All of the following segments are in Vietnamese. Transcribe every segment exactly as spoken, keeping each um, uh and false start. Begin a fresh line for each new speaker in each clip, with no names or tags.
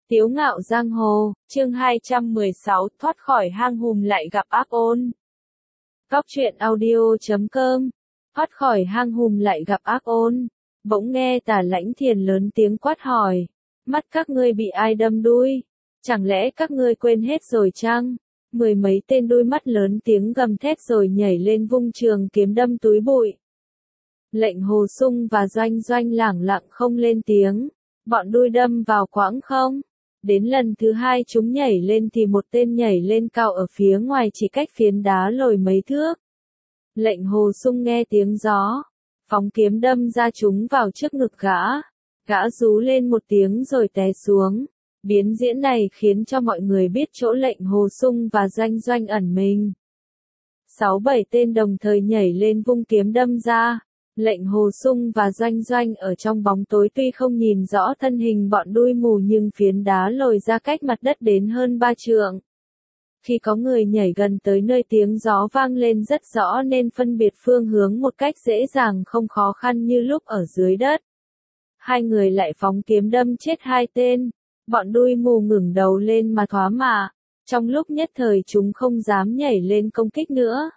Tiếu ngạo giang hồ, chương hai trăm mười sáu, thoát khỏi hang hùm lại gặp ác ôn. Góc truyện audio chấm com, thoát khỏi hang hùm lại gặp ác ôn. Bỗng nghe Tả Lãnh Thiền lớn tiếng quát hỏi, mắt các ngươi bị ai đâm đuôi? Chẳng lẽ các ngươi quên hết rồi chăng? Mười mấy tên đuôi mắt lớn tiếng gầm thét rồi nhảy lên vung trường kiếm đâm túi bụi. Lệnh Hồ Sung và Doanh Doanh lẳng lặng không lên tiếng, bọn đuôi đâm vào quãng không. Đến lần thứ hai chúng nhảy lên thì một tên nhảy lên cao ở phía ngoài chỉ cách phiến đá lồi mấy thước. Lệnh Hồ Sung nghe tiếng gió, phóng kiếm đâm ra chúng vào trước ngực gã. Gã rú lên một tiếng rồi té xuống. Biến diễn này khiến cho mọi người biết chỗ Lệnh Hồ Sung và Doanh Doanh ẩn mình. Sáu bảy tên đồng thời nhảy lên vung kiếm đâm ra. Lệnh Hồ Sung và Doanh Doanh ở trong bóng tối tuy không nhìn rõ thân hình bọn đuôi mù nhưng phiến đá lồi ra cách mặt đất đến hơn ba trượng. Khi có người nhảy gần tới nơi tiếng gió vang lên rất rõ nên phân biệt phương hướng một cách dễ dàng không khó khăn như lúc ở dưới đất. Hai người lại phóng kiếm đâm chết hai tên. Bọn đuôi mù ngẩng đầu lên mà thoá mạ. Trong lúc nhất thời chúng không dám nhảy lên công kích nữa.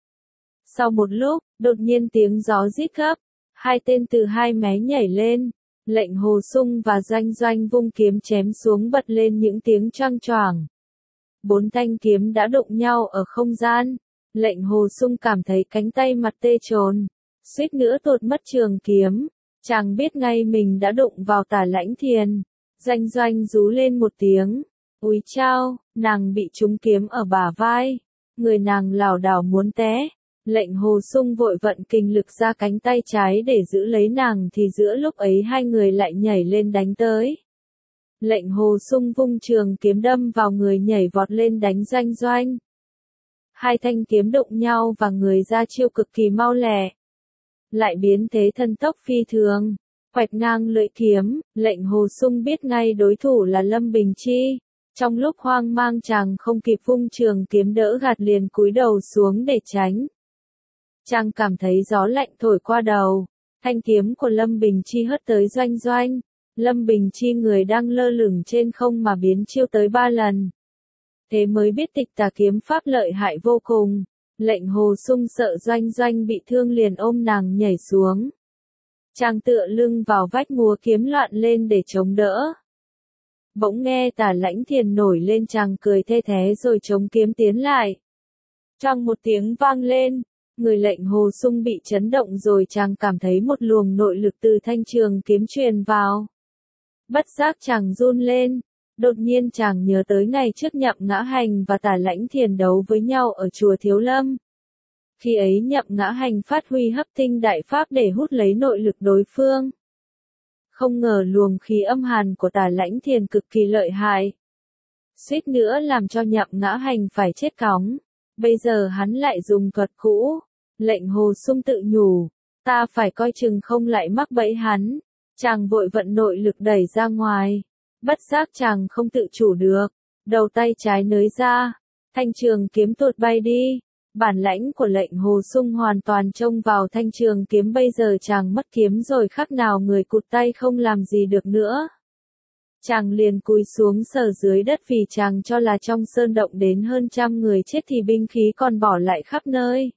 Sau một lúc, đột nhiên tiếng gió rít gấp, hai tên từ hai mé nhảy lên, Lệnh Hồ Sung và Doanh Doanh vung kiếm chém xuống bật lên những tiếng choang choảng. Bốn thanh kiếm đã đụng nhau ở không gian, Lệnh Hồ Sung cảm thấy cánh tay mặt tê trồn, suýt nữa tuột mất trường kiếm, chàng biết ngay mình đã đụng vào Tả Lãnh Thiền. Doanh Doanh rú lên một tiếng, úi chao, nàng bị trúng kiếm ở bả vai, người nàng lảo đảo muốn té. Lệnh Hồ Sung vội vận kinh lực ra cánh tay trái để giữ lấy nàng thì giữa lúc ấy hai người lại nhảy lên đánh tới. Lệnh Hồ Sung vung trường kiếm đâm vào người nhảy vọt lên đánh Doanh Doanh. Hai thanh kiếm đụng nhau và người ra chiêu cực kỳ mau lẹ. Lại biến thế thân tốc phi thường, quẹt ngang lưỡi kiếm, Lệnh Hồ Sung biết ngay đối thủ là Lâm Bình Chi. Trong lúc hoang mang chàng không kịp vung trường kiếm đỡ gạt liền cúi đầu xuống để tránh. Chàng cảm thấy gió lạnh thổi qua đầu, thanh kiếm của Lâm Bình Chi hất tới Doanh Doanh. Lâm Bình Chi người đang lơ lửng trên không mà biến chiêu tới ba lần. Thế mới biết tịch tà kiếm pháp lợi hại vô cùng. Lệnh Hồ Sung sợ Doanh Doanh bị thương liền ôm nàng nhảy xuống. Chàng tựa lưng vào vách múa kiếm loạn lên để chống đỡ. Bỗng nghe Tả Lãnh Thiền nổi lên, chàng cười thê thé rồi chống kiếm tiến lại. Choang một tiếng vang lên. Người Lệnh Hồ Sung bị chấn động rồi chàng cảm thấy một luồng nội lực từ thanh trường kiếm truyền vào. Bất giác chàng run lên, đột nhiên chàng nhớ tới ngày trước Nhậm Ngã Hành và Tả Lãnh Thiền đấu với nhau ở chùa Thiếu Lâm. Khi ấy Nhậm Ngã Hành phát huy hấp tinh đại pháp để hút lấy nội lực đối phương. Không ngờ luồng khí âm hàn của Tả Lãnh Thiền cực kỳ lợi hại. Suýt nữa làm cho Nhậm Ngã Hành phải chết cóng. Bây giờ hắn lại dùng thuật cũ. Lệnh Hồ Sung tự nhủ, ta phải coi chừng không lại mắc bẫy hắn. Chàng vội vận nội lực đẩy ra ngoài. Bất giác chàng không tự chủ được. Đầu tay trái nới ra. Thanh trường kiếm tuột bay đi. Bản lãnh của Lệnh Hồ Sung hoàn toàn trông vào thanh trường kiếm, bây giờ chàng mất kiếm rồi khác nào người cụt tay không làm gì được nữa. Chàng liền cúi xuống sờ dưới đất vì chàng cho là trong sơn động đến hơn trăm người chết thì binh khí còn bỏ lại khắp nơi.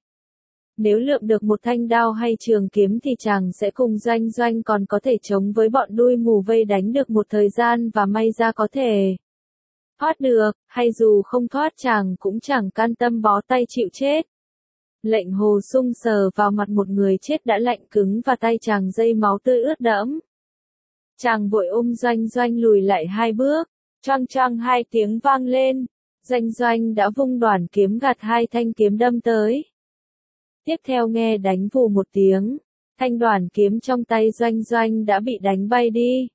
Nếu lượm được một thanh đao hay trường kiếm thì chàng sẽ cùng Doanh Doanh còn có thể chống với bọn đuôi mù vây đánh được một thời gian và may ra có thể thoát được, hay dù không thoát chàng cũng chẳng can tâm bó tay chịu chết. Lệnh Hồ Sung sờ vào mặt một người chết đã lạnh cứng và tay chàng dây máu tươi ướt đẫm. Chàng vội ôm Doanh Doanh lùi lại hai bước, choang choang hai tiếng vang lên. Doanh Doanh đã vung đoản kiếm gạt hai thanh kiếm đâm tới. Tiếp theo nghe đánh vù một tiếng, thanh đoản kiếm trong tay Doanh Doanh đã bị đánh bay đi.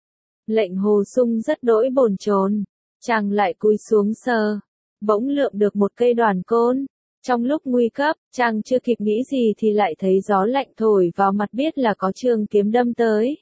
Lệnh Hồ Sung rất đỗi bồn chồn, chàng lại cúi xuống sờ, bỗng lượm được một cây đoản côn. Trong lúc nguy cấp, chàng chưa kịp nghĩ gì thì lại thấy gió lạnh thổi vào mặt, biết là có trường kiếm đâm tới.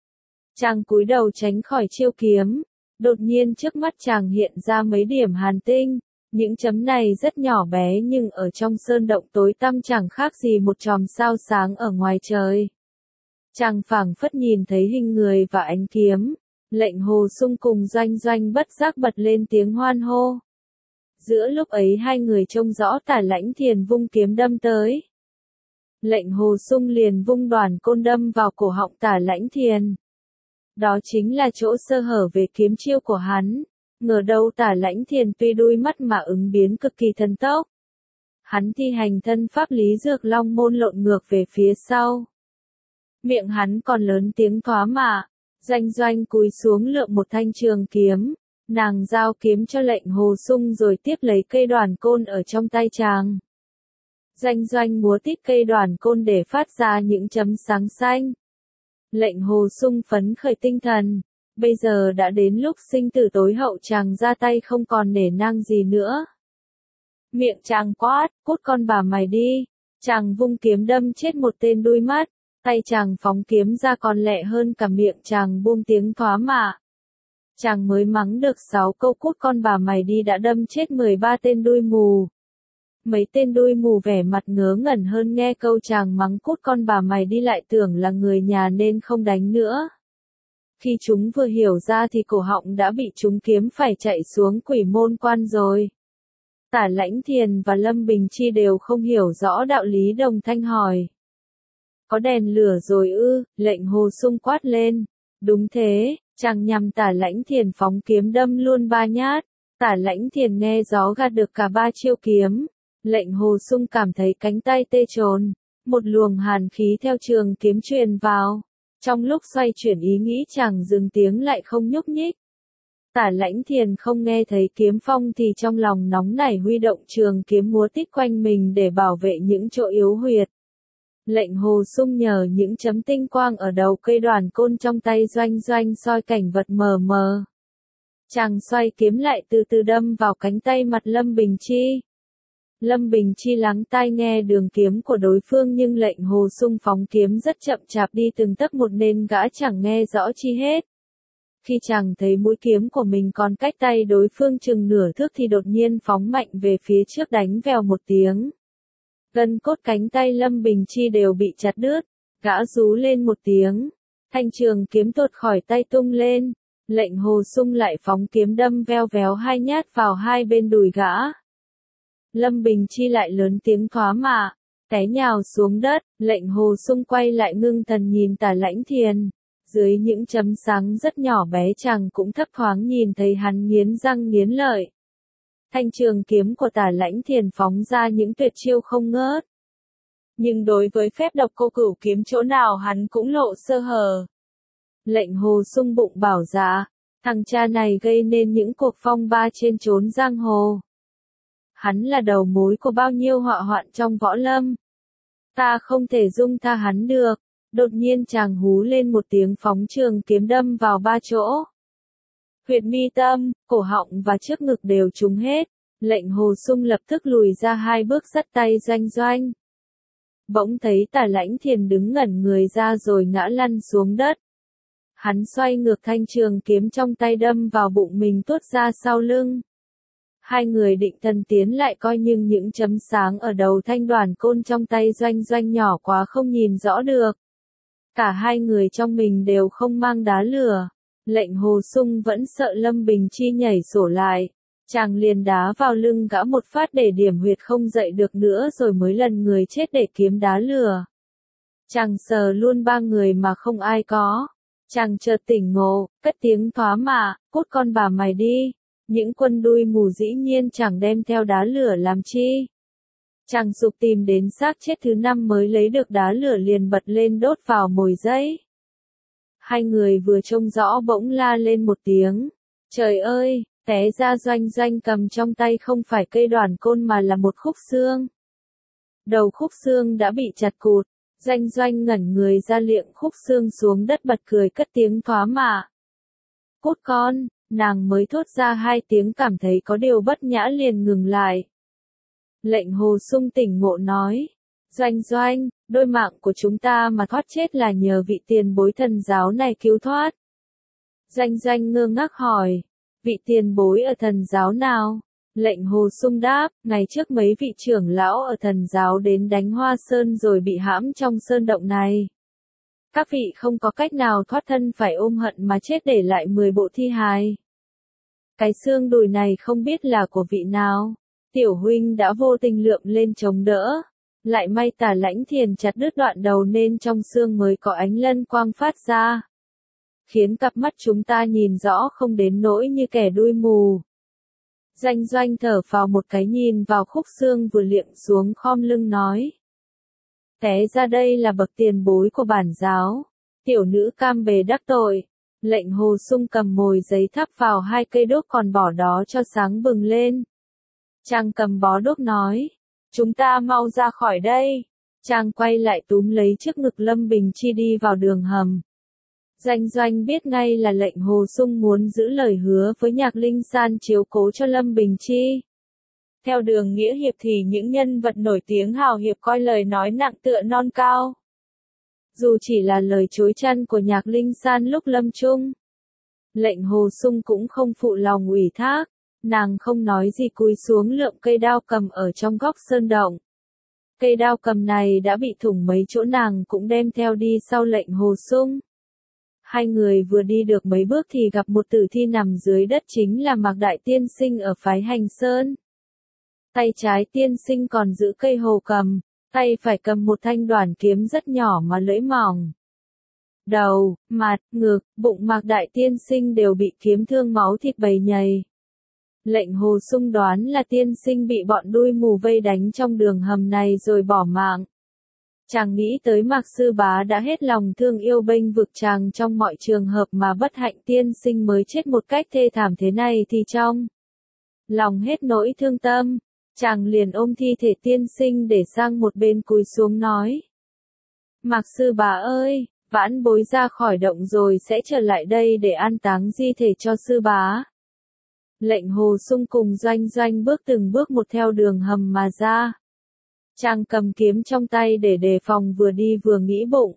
Chàng cúi đầu tránh khỏi chiêu kiếm, đột nhiên trước mắt chàng hiện ra mấy điểm hàn tinh. Những chấm này rất nhỏ bé nhưng ở trong sơn động tối tăm chẳng khác gì một chòm sao sáng ở ngoài trời. Chàng phảng phất nhìn thấy hình người và ánh kiếm, Lệnh Hồ Sung cùng Doanh Doanh bất giác bật lên tiếng hoan hô. Giữa lúc ấy hai người trông rõ Tả Lãnh Thiền vung kiếm đâm tới. Lệnh Hồ Sung liền vung đoàn côn đâm vào cổ họng Tả Lãnh Thiền. Đó chính là chỗ sơ hở về kiếm chiêu của hắn. Ngờ đâu Tả Lãnh Thiền tuy đuôi mắt mà ứng biến cực kỳ thần tốc. Hắn thi hành thân pháp Lý Dược Long môn lộn ngược về phía sau. Miệng hắn còn lớn tiếng thoá mạ. Doanh Doanh cúi xuống lượm một thanh trường kiếm. Nàng giao kiếm cho Lệnh Hồ Sung rồi tiếp lấy cây đoàn côn ở trong tay chàng. Doanh Doanh múa tít cây đoàn côn để phát ra những chấm sáng xanh. Lệnh Hồ Sung phấn khởi tinh thần. Bây giờ đã đến lúc sinh tử tối hậu, chàng ra tay không còn nể nang gì nữa. Miệng chàng quát, cút con bà mày đi. Chàng vung kiếm đâm chết một tên đuôi mắt. Tay chàng phóng kiếm ra còn lẹ hơn cả miệng chàng buông tiếng thoá mạ. Chàng mới mắng được sáu câu cút con bà mày đi đã đâm chết mười ba tên đuôi mù. Mấy tên đuôi mù vẻ mặt ngớ ngẩn hơn nghe câu chàng mắng cút con bà mày đi lại tưởng là người nhà nên không đánh nữa. Khi chúng vừa hiểu ra thì cổ họng đã bị chúng kiếm phải chạy xuống quỷ môn quan rồi. Tả Lãnh Thiền và Lâm Bình Chi đều không hiểu rõ đạo lý, đồng thanh hỏi. Có đèn lửa rồi ư? Lệnh Hồ Sung quát lên. Đúng thế, chàng nhằm Tả Lãnh Thiền phóng kiếm đâm luôn ba nhát. Tả Lãnh Thiền nghe gió gạt được cả ba chiêu kiếm. Lệnh Hồ Sung cảm thấy cánh tay tê trồn. Một luồng hàn khí theo trường kiếm truyền vào. Trong lúc xoay chuyển ý nghĩ chàng dừng tiếng lại không nhúc nhích. Tả Lãnh Thiền không nghe thấy kiếm phong thì trong lòng nóng nảy huy động trường kiếm múa tít quanh mình để bảo vệ những chỗ yếu huyệt. Lệnh Hồ Sung nhờ những chấm tinh quang ở đầu cây đoàn côn trong tay Doanh Doanh soi cảnh vật mờ mờ. Chàng xoay kiếm lại từ từ đâm vào cánh tay mặt Lâm Bình Chi. Lâm Bình Chi lắng tai nghe đường kiếm của đối phương nhưng Lệnh Hồ Sung phóng kiếm rất chậm chạp đi từng tấc một nên gã chẳng nghe rõ chi hết. Khi chàng thấy mũi kiếm của mình còn cách tay đối phương chừng nửa thước thì đột nhiên phóng mạnh về phía trước đánh vèo một tiếng. Gân cốt cánh tay Lâm Bình Chi đều bị chặt đứt, gã rú lên một tiếng. Thanh trường kiếm tuột khỏi tay tung lên, Lệnh Hồ Sung lại phóng kiếm đâm veo véo hai nhát vào hai bên đùi gã. Lâm Bình Chi lại lớn tiếng thoá mạ, té nhào xuống đất. Lệnh Hồ Sung quay lại ngưng thần nhìn Tả Lãnh Thiền. Dưới những chấm sáng rất nhỏ bé chàng cũng thấp thoáng nhìn thấy hắn nghiến răng nghiến lợi. Thanh trường kiếm của Tả Lãnh Thiền phóng ra những tuyệt chiêu không ngớt. Nhưng đối với phép độc cô cửu kiếm chỗ nào hắn cũng lộ sơ hở. Lệnh Hồ Sung bụng bảo dạ, thằng cha này gây nên những cuộc phong ba trên chốn giang hồ. Hắn là đầu mối của bao nhiêu họa hoạn trong võ lâm. Ta không thể dung tha hắn được. Đột nhiên chàng hú lên một tiếng phóng trường kiếm đâm vào ba chỗ. Huyệt mi tâm, cổ họng và trước ngực đều trúng hết. Lệnh Hồ Sung lập tức lùi ra hai bước dắt tay Doanh Doanh. Bỗng thấy Tả Lãnh Thiền đứng ngẩn người ra rồi ngã lăn xuống đất. Hắn xoay ngược thanh trường kiếm trong tay đâm vào bụng mình tuốt ra sau lưng. Hai người định thần tiến lại coi nhưng những chấm sáng ở đầu thanh đoàn côn trong tay Doanh Doanh nhỏ quá không nhìn rõ được. Cả hai người trong mình đều không mang đá lửa. Lệnh Hồ Sung vẫn sợ Lâm Bình Chi nhảy sổ lại. Chàng liền đá vào lưng gã một phát để điểm huyệt không dậy được nữa rồi mới lần người chết để kiếm đá lửa. Chàng sờ luôn ba người mà không ai có. Chàng chợt tỉnh ngộ, cất tiếng thoá mạ, cút con bà mày đi. Những quân đuôi mù dĩ nhiên chẳng đem theo đá lửa làm chi. Chàng sục tìm đến xác chết thứ năm mới lấy được đá lửa liền bật lên đốt vào mồi giấy. Hai người vừa trông rõ bỗng la lên một tiếng. Trời ơi, té ra Doanh Doanh cầm trong tay không phải cây đoàn côn mà là một khúc xương. Đầu khúc xương đã bị chặt cụt. Doanh Doanh ngẩn người ra liệng khúc xương xuống đất bật cười cất tiếng thoá mạ. Cút con, nàng mới thốt ra hai tiếng cảm thấy có điều bất nhã liền ngừng lại. Lệnh Hồ Sung tỉnh ngộ nói. Doanh Doanh, đôi mạng của chúng ta mà thoát chết là nhờ vị tiền bối thần giáo này cứu thoát. Doanh Doanh ngơ ngác hỏi. Vị tiền bối ở thần giáo nào? Lệnh Hồ Sung đáp, ngày trước mấy vị trưởng lão ở thần giáo đến đánh Hoa Sơn rồi bị hãm trong sơn động này. Các vị không có cách nào thoát thân phải ôm hận mà chết để lại mười bộ thi hài. Cái xương đùi này không biết là của vị nào. Tiểu huynh đã vô tình lượm lên chống đỡ. Lại may Tả Lãnh Thiền chặt đứt đoạn đầu nên trong xương mới có ánh lân quang phát ra. Khiến cặp mắt chúng ta nhìn rõ không đến nỗi như kẻ đuôi mù. Doanh Doanh thở phào một cái nhìn vào khúc xương vừa liệng xuống khom lưng nói. Té ra đây là bậc tiền bối của bản giáo. Tiểu nữ cam bề đắc tội. Lệnh Hồ Sung cầm mồi giấy thắp vào hai cây đuốc còn bỏ đó cho sáng bừng lên. Chàng cầm bó đuốc nói. Chúng ta mau ra khỏi đây. Chàng quay lại túm lấy chiếc ngực Lâm Bình Chi đi vào đường hầm. Doanh Doanh biết ngay là lệnh Hồ Sung muốn giữ lời hứa với Nhạc Linh San chiếu cố cho Lâm Bình Chi. Theo đường nghĩa hiệp thì những nhân vật nổi tiếng hào hiệp coi lời nói nặng tựa non cao. Dù chỉ là lời chối chăn của Nhạc Linh San lúc lâm chung. Lệnh Hồ Sung cũng không phụ lòng ủy thác. Nàng không nói gì cúi xuống lượm cây đao cầm ở trong góc sơn động. Cây đao cầm này đã bị thủng mấy chỗ, nàng cũng đem theo đi sau lệnh Hồ Sung. Hai người vừa đi được mấy bước thì gặp một tử thi nằm dưới đất, chính là Mạc Đại Tiên Sinh ở phái Hành Sơn. Tay trái tiên sinh còn giữ cây hồ cầm, tay phải cầm một thanh đoản kiếm rất nhỏ mà lưỡi mỏng. Đầu, mặt, ngực, bụng Mạc Đại Tiên Sinh đều bị kiếm thương máu thịt bầy nhầy. Lệnh Hồ Sung đoán là tiên sinh bị bọn đuôi mù vây đánh trong đường hầm này rồi bỏ mạng. Chàng nghĩ tới Mạc Sư Bá đã hết lòng thương yêu bênh vực chàng trong mọi trường hợp mà bất hạnh tiên sinh mới chết một cách thê thảm thế này thì trong lòng hết nỗi thương tâm. Chàng liền ôm thi thể tiên sinh để sang một bên cúi xuống nói. Mạc Sư Bá ơi, vãn bối ra khỏi động rồi sẽ trở lại đây để an táng di thể cho Sư Bá. Lệnh Hồ Sung cùng Doanh Doanh bước từng bước một theo đường hầm mà ra. Chàng cầm kiếm trong tay để đề phòng, vừa đi vừa nghĩ bụng.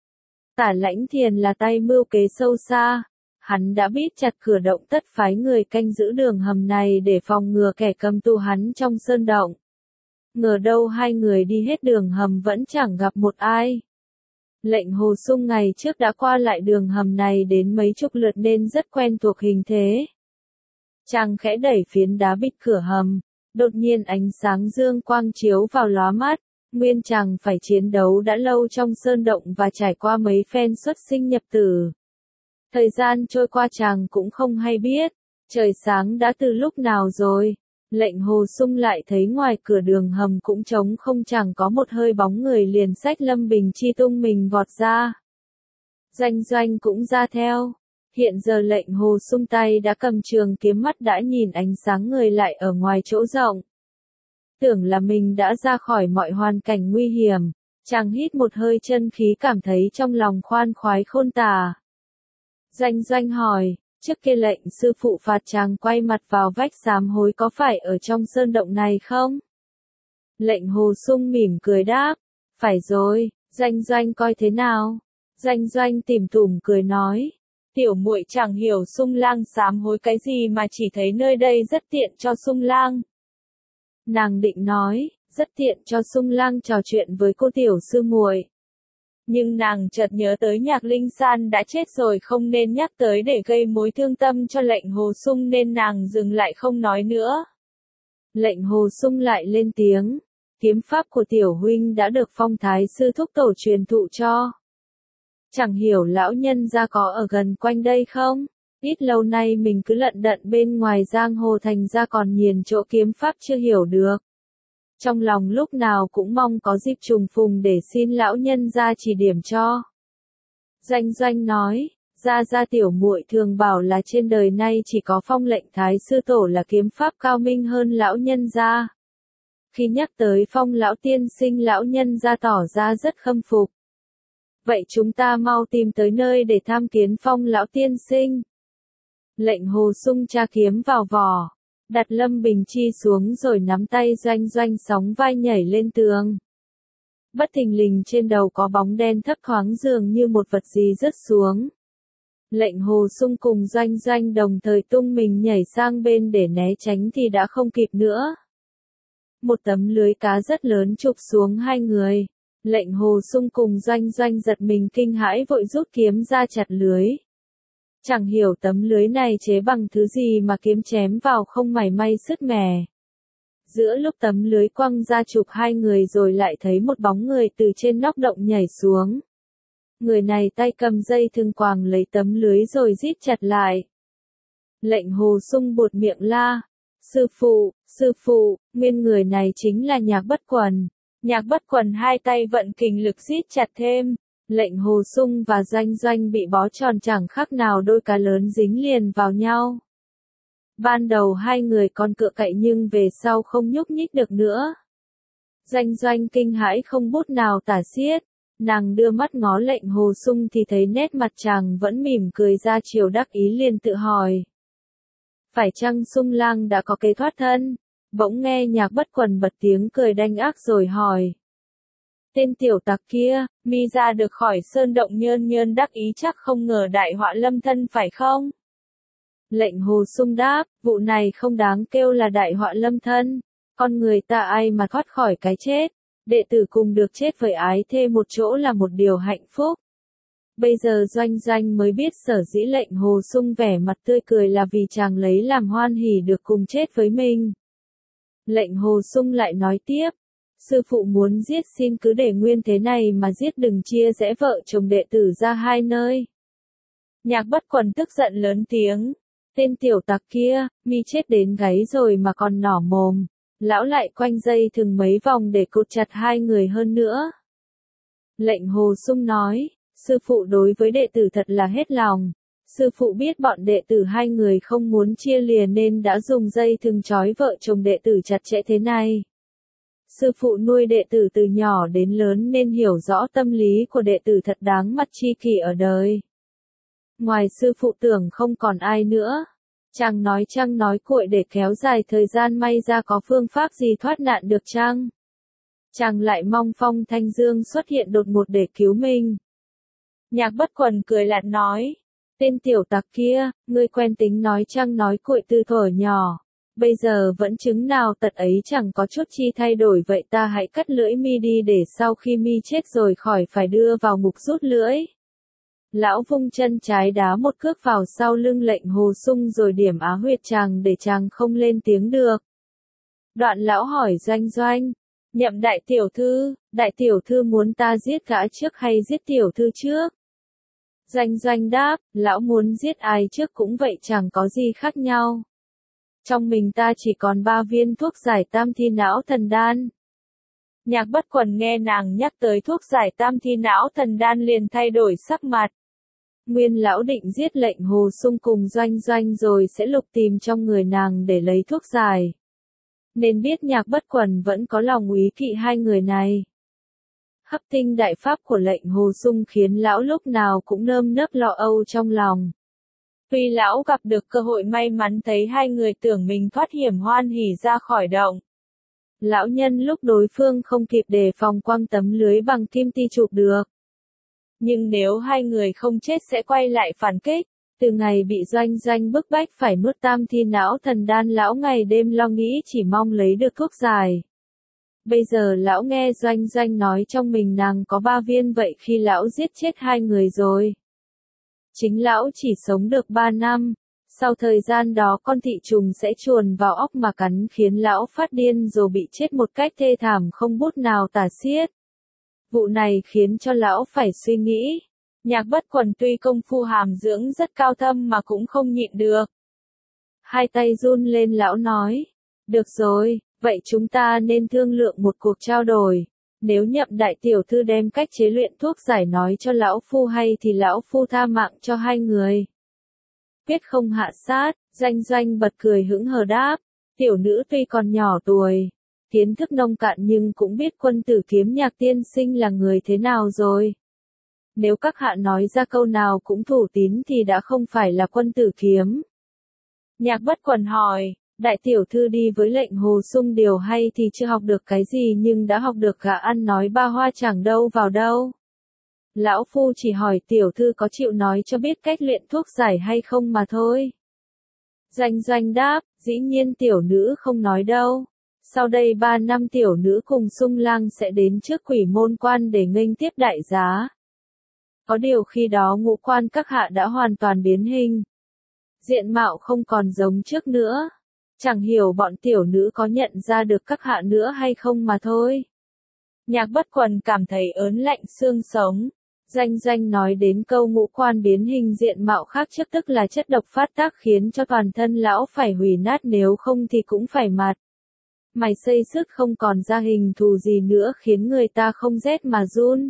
Tả Lãnh Thiền là tay mưu kế sâu xa. Hắn đã biết chặt cửa động, tất phái người canh giữ đường hầm này để phòng ngừa kẻ cầm tù hắn trong sơn động. Ngờ đâu hai người đi hết đường hầm vẫn chẳng gặp một ai. Lệnh Hồ Sung ngày trước đã qua lại đường hầm này đến mấy chục lượt nên rất quen thuộc hình thế. Chàng khẽ đẩy phiến đá bịt cửa hầm, đột nhiên ánh sáng dương quang chiếu vào lóa mắt. Nguyên chàng phải chiến đấu đã lâu trong sơn động và trải qua mấy phen xuất sinh nhập tử. Thời gian trôi qua chàng cũng không hay biết, trời sáng đã từ lúc nào rồi. Lệnh Hồ Sung lại thấy ngoài cửa đường hầm cũng trống không, chẳng có một hơi bóng người, liền xách Lâm Bình Chi tung mình vọt ra. Doanh Doanh cũng ra theo. Hiện giờ lệnh Hồ Sung tay đã cầm trường kiếm, mắt đã nhìn ánh sáng người lại ở ngoài chỗ rộng. Tưởng là mình đã ra khỏi mọi hoàn cảnh nguy hiểm, chàng hít một hơi chân khí cảm thấy trong lòng khoan khoái khôn tả. Doanh Doanh hỏi, trước kia lệnh sư phụ phạt chàng quay mặt vào vách sám hối có phải ở trong sơn động này không? Lệnh Hồ Sung mỉm cười đáp, phải rồi. Doanh Doanh coi thế nào? Doanh Doanh tủm tỉm cười nói, tiểu muội chẳng hiểu Sung Lang sám hối cái gì mà chỉ thấy nơi đây rất tiện cho Sung Lang. Nàng định nói, rất tiện cho Sung Lang trò chuyện với cô tiểu sư muội. Nhưng nàng chợt nhớ tới Nhạc Linh San đã chết rồi, không nên nhắc tới để gây mối thương tâm cho lệnh Hồ Sung nên nàng dừng lại không nói nữa. Lệnh Hồ Sung lại lên tiếng, kiếm pháp của tiểu huynh đã được Phong Thái sư thúc tổ truyền thụ cho. Chẳng hiểu lão nhân gia có ở gần quanh đây không? Ít lâu nay mình cứ lận đận bên ngoài giang hồ, thành ra còn nhiều chỗ kiếm pháp chưa hiểu được. Trong lòng lúc nào cũng mong có dịp trùng phùng để xin lão nhân gia chỉ điểm cho. Doanh Doanh nói, gia gia tiểu muội thường bảo là trên đời này chỉ có Phong lệnh thái sư tổ là kiếm pháp cao minh hơn lão nhân gia. Khi nhắc tới Phong lão tiên sinh, lão nhân gia tỏ ra rất khâm phục. Vậy chúng ta mau tìm tới nơi để tham kiến Phong lão tiên sinh. Lệnh Hồ Sung tra kiếm vào vỏ, đặt Lâm Bình Chi xuống rồi nắm tay Doanh Doanh sóng vai nhảy lên tường. Bất thình lình trên đầu có bóng đen thấp thoáng dường như một vật gì rớt xuống. Lệnh Hồ Sung cùng Doanh Doanh đồng thời tung mình nhảy sang bên để né tránh thì đã không kịp nữa. Một tấm lưới cá rất lớn chụp xuống hai người. Lệnh Hồ Sung cùng Doanh Doanh giật mình kinh hãi vội rút kiếm ra chặt lưới. Chẳng hiểu tấm lưới này chế bằng thứ gì mà kiếm chém vào không mảy may sứt mẻ. Giữa lúc tấm lưới quăng ra chụp hai người rồi lại thấy một bóng người từ trên nóc động nhảy xuống. Người này tay cầm dây thừng quàng lấy tấm lưới rồi rít chặt lại. Lệnh Hồ Sung buột miệng la. Sư phụ, sư phụ, nguyên người này chính là Nhạc Bất Quần. Nhạc Bất Quần hai tay vận kình lực rít chặt thêm. Lệnh Hồ Sung và Doanh Doanh bị bó tròn chẳng khác nào đôi cá lớn dính liền vào nhau. Ban đầu hai người còn cựa cậy nhưng về sau không nhúc nhích được nữa. Doanh Doanh kinh hãi không bút nào tả xiết. Nàng đưa mắt ngó Lệnh Hồ Sung thì thấy nét mặt chàng vẫn mỉm cười ra chiều đắc ý liền tự hỏi. Phải chăng Sung Lang đã có kế thoát thân? Bỗng nghe Nhạc Bất Quần bật tiếng cười đanh ác rồi hỏi. Tên tiểu tặc kia, mi ra được khỏi sơn động nhơn nhơn đắc ý chắc không ngờ đại họa lâm thân phải không? Lệnh Hồ Sung đáp, vụ này không đáng kêu là đại họa lâm thân. Con người ta ai mà thoát khỏi cái chết. Đệ tử cùng được chết với ái thê một chỗ là một điều hạnh phúc. Bây giờ Doanh Doanh mới biết sở dĩ Lệnh Hồ Sung vẻ mặt tươi cười là vì chàng lấy làm hoan hỉ được cùng chết với mình. Lệnh Hồ Sung lại nói tiếp. Sư phụ muốn giết xin cứ để nguyên thế này mà giết, đừng chia rẽ vợ chồng đệ tử ra hai nơi. Nhạc Bất Quần tức giận lớn tiếng. Tên tiểu tặc kia, mi chết đến gáy rồi mà còn nỏ mồm. Lão lại quanh dây thừng mấy vòng để cột chặt hai người hơn nữa. Lệnh Hồ Sung nói, sư phụ đối với đệ tử thật là hết lòng. Sư phụ biết bọn đệ tử hai người không muốn chia lìa nên đã dùng dây thừng trói vợ chồng đệ tử chặt chẽ thế này. Sư phụ nuôi đệ tử từ nhỏ đến lớn nên hiểu rõ tâm lý của đệ tử thật đáng mặt tri kỷ ở đời. Ngoài sư phụ tưởng không còn ai nữa. Chàng nói chăng nói cuội để kéo dài thời gian, may ra có phương pháp gì thoát nạn được chăng? Chàng lại mong Phong Thanh Dương xuất hiện đột ngột để cứu mình. Nhạc Bất Quần cười lạt nói. Tên tiểu tặc kia, ngươi quen tính nói chăng nói cuội từ thuở nhỏ. Bây giờ vẫn chứng nào tật ấy chẳng có chút chi thay đổi, vậy ta hãy cắt lưỡi mi đi để sau khi mi chết rồi khỏi phải đưa vào ngục rút lưỡi. Lão vung chân trái đá một cước vào sau lưng Lệnh Hồ Sung rồi điểm á huyệt chàng để chàng không lên tiếng được. Đoạn lão hỏi Doanh Doanh. Nhậm đại tiểu thư, đại tiểu thư muốn ta giết gã trước hay giết tiểu thư trước? Doanh Doanh đáp, lão muốn giết ai trước cũng vậy, chẳng có gì khác nhau. Trong mình ta chỉ còn ba viên thuốc giải tam thi não thần đan. Nhạc Bất Quần nghe nàng nhắc tới thuốc giải tam thi não thần đan liền thay đổi sắc mặt. Nguyên lão định giết Lệnh Hồ Sung cùng Doanh Doanh rồi sẽ lục tìm trong người nàng để lấy thuốc giải. Nên biết Nhạc Bất Quần vẫn có lòng úy kỵ hai người này. Hấp tinh đại pháp của Lệnh Hồ Sung khiến lão lúc nào cũng nơm nớp lo âu trong lòng. Tuy lão gặp được cơ hội may mắn thấy hai người tưởng mình thoát hiểm hoan hỉ ra khỏi động. Lão nhân lúc đối phương không kịp đề phòng quăng tấm lưới bằng kim ti chụp được. Nhưng nếu hai người không chết sẽ quay lại phản kích. Từ ngày bị Doanh Doanh bức bách phải nuốt tam thi não thần đan, lão ngày đêm lo nghĩ chỉ mong lấy được thuốc giải. Bây giờ lão nghe Doanh Doanh nói trong mình nàng có ba viên, vậy khi lão giết chết hai người rồi. Chính lão chỉ sống được ba năm. Sau thời gian đó con thị trùng sẽ chuồn vào óc mà cắn khiến lão phát điên rồi bị chết một cách thê thảm không bút nào tả xiết. Vụ này khiến cho lão phải suy nghĩ. Nhạc Bất Quần tuy công phu hàm dưỡng rất cao thâm mà cũng không nhịn được. Hai tay run lên lão nói. Được rồi, vậy chúng ta nên thương lượng một cuộc trao đổi. Nếu Nhậm đại tiểu thư đem cách chế luyện thuốc giải nói cho lão phu hay thì lão phu tha mạng cho hai người. Quyết không hạ sát, Doanh Doanh bật cười hững hờ đáp. Tiểu nữ tuy còn nhỏ tuổi, kiến thức nông cạn nhưng cũng biết quân tử kiếm Nhạc tiên sinh là người thế nào rồi. Nếu các hạ nói ra câu nào cũng thủ tín thì đã không phải là quân tử kiếm. Nhạc Bất Quần hỏi, đại tiểu thư đi với Lệnh Hồ Sung điều hay thì chưa học được cái gì nhưng đã học được gã ăn nói ba hoa chẳng đâu vào đâu. Lão phu chỉ hỏi tiểu thư có chịu nói cho biết cách luyện thuốc giải hay không mà thôi. Doanh Doanh đáp, dĩ nhiên tiểu nữ không nói đâu. Sau đây ba năm tiểu nữ cùng Sung Lang sẽ đến trước quỷ môn quan để nghênh tiếp đại giá. Có điều khi đó ngũ quan các hạ đã hoàn toàn biến hình. Diện mạo không còn giống trước nữa. Chẳng hiểu bọn tiểu nữ có nhận ra được các hạ nữa hay không mà thôi. Nhạc Bất Quần cảm thấy ớn lạnh xương sống. Doanh Doanh nói đến câu ngũ quan biến hình diện mạo khác trước tức là chất độc phát tác khiến cho toàn thân lão phải hủy nát, nếu không thì cũng phải mạt. Mày xây xước không còn ra hình thù gì nữa khiến người ta không rét mà run.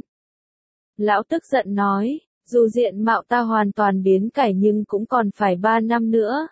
Lão tức giận nói, dù diện mạo ta hoàn toàn biến cải nhưng cũng còn phải ba năm nữa.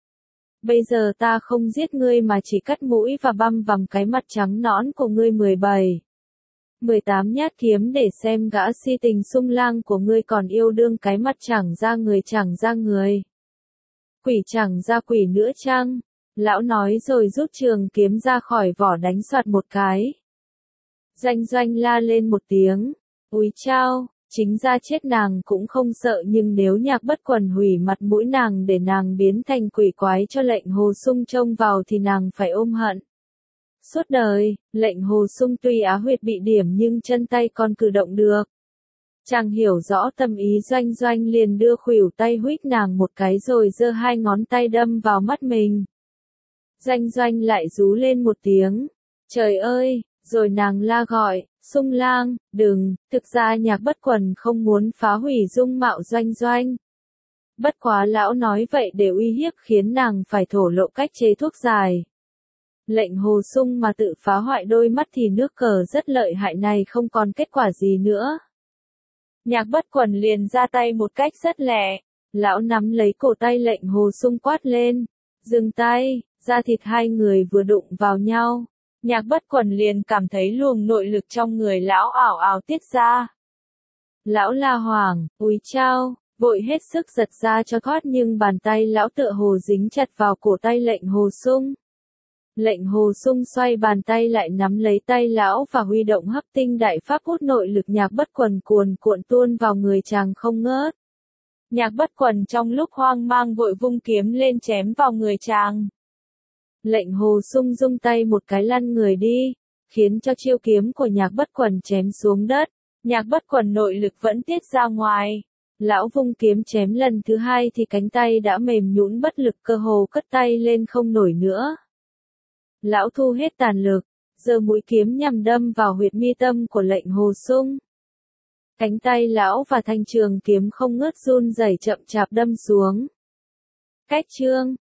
Bây giờ ta không giết ngươi mà chỉ cắt mũi và băm vằm cái mặt trắng nõn của ngươi mười bảy. mười tám nhát kiếm để xem gã si tình Sung Lang của ngươi còn yêu đương cái mặt chẳng ra người chẳng ra người. Quỷ chẳng ra quỷ nữa chăng? Lão nói rồi rút trường kiếm ra khỏi vỏ đánh soạt một cái. Doanh Doanh la lên một tiếng. Úi chao, chính ra chết nàng cũng không sợ, nhưng nếu Nhạc Bất Quần hủy mặt mũi nàng để nàng biến thành quỷ quái cho lệnh Hồ Sung trông vào thì nàng phải ôm hận suốt đời. Lệnh Hồ Sung tuy á huyệt bị điểm nhưng chân tay còn cử động được. Chàng hiểu rõ tâm ý Doanh Doanh liền đưa khuỷu tay huých nàng một cái rồi giơ hai ngón tay đâm vào mắt mình. Doanh Doanh lại rú lên một tiếng. Trời ơi, rồi nàng la gọi, Sung Lang, đừng. Thực ra Nhạc Bất Quần không muốn phá hủy dung mạo Doanh Doanh. Bất quá lão nói vậy để uy hiếp khiến nàng phải thổ lộ cách chế thuốc giải. Lệnh Hồ Sung mà tự phá hoại đôi mắt thì nước cờ rất lợi hại này không còn kết quả gì nữa. Nhạc Bất Quần liền ra tay một cách rất lẹ. Lão nắm lấy cổ tay lệnh Hồ Sung quát lên. Dừng tay, da thịt hai người vừa đụng vào nhau. Nhạc Bất Quần liền cảm thấy luồng nội lực trong người lão ảo ảo tiết ra. Lão la hoảng, úi chao, vội hết sức giật ra cho thoát nhưng bàn tay lão tựa hồ dính chặt vào cổ tay lệnh Hồ Sung. Lệnh Hồ Sung xoay bàn tay lại nắm lấy tay lão và huy động hấp tinh đại pháp hút nội lực Nhạc Bất Quần cuồn cuộn tuôn vào người chàng không ngớt. Nhạc Bất Quần trong lúc hoang mang vội vung kiếm lên chém vào người chàng. Lệnh Hồ Sung rung tay một cái lăn người đi, khiến cho chiêu kiếm của Nhạc Bất Quần chém xuống đất. Nhạc Bất Quần nội lực vẫn tiết ra ngoài. Lão vung kiếm chém lần thứ hai thì cánh tay đã mềm nhũn bất lực, cơ hồ cất tay lên không nổi nữa. Lão thu hết tàn lực, giơ mũi kiếm nhằm đâm vào huyệt mi tâm của lệnh Hồ Sung. Cánh tay lão và thanh trường kiếm không ngớt run rẩy chậm chạp đâm xuống. Cách chương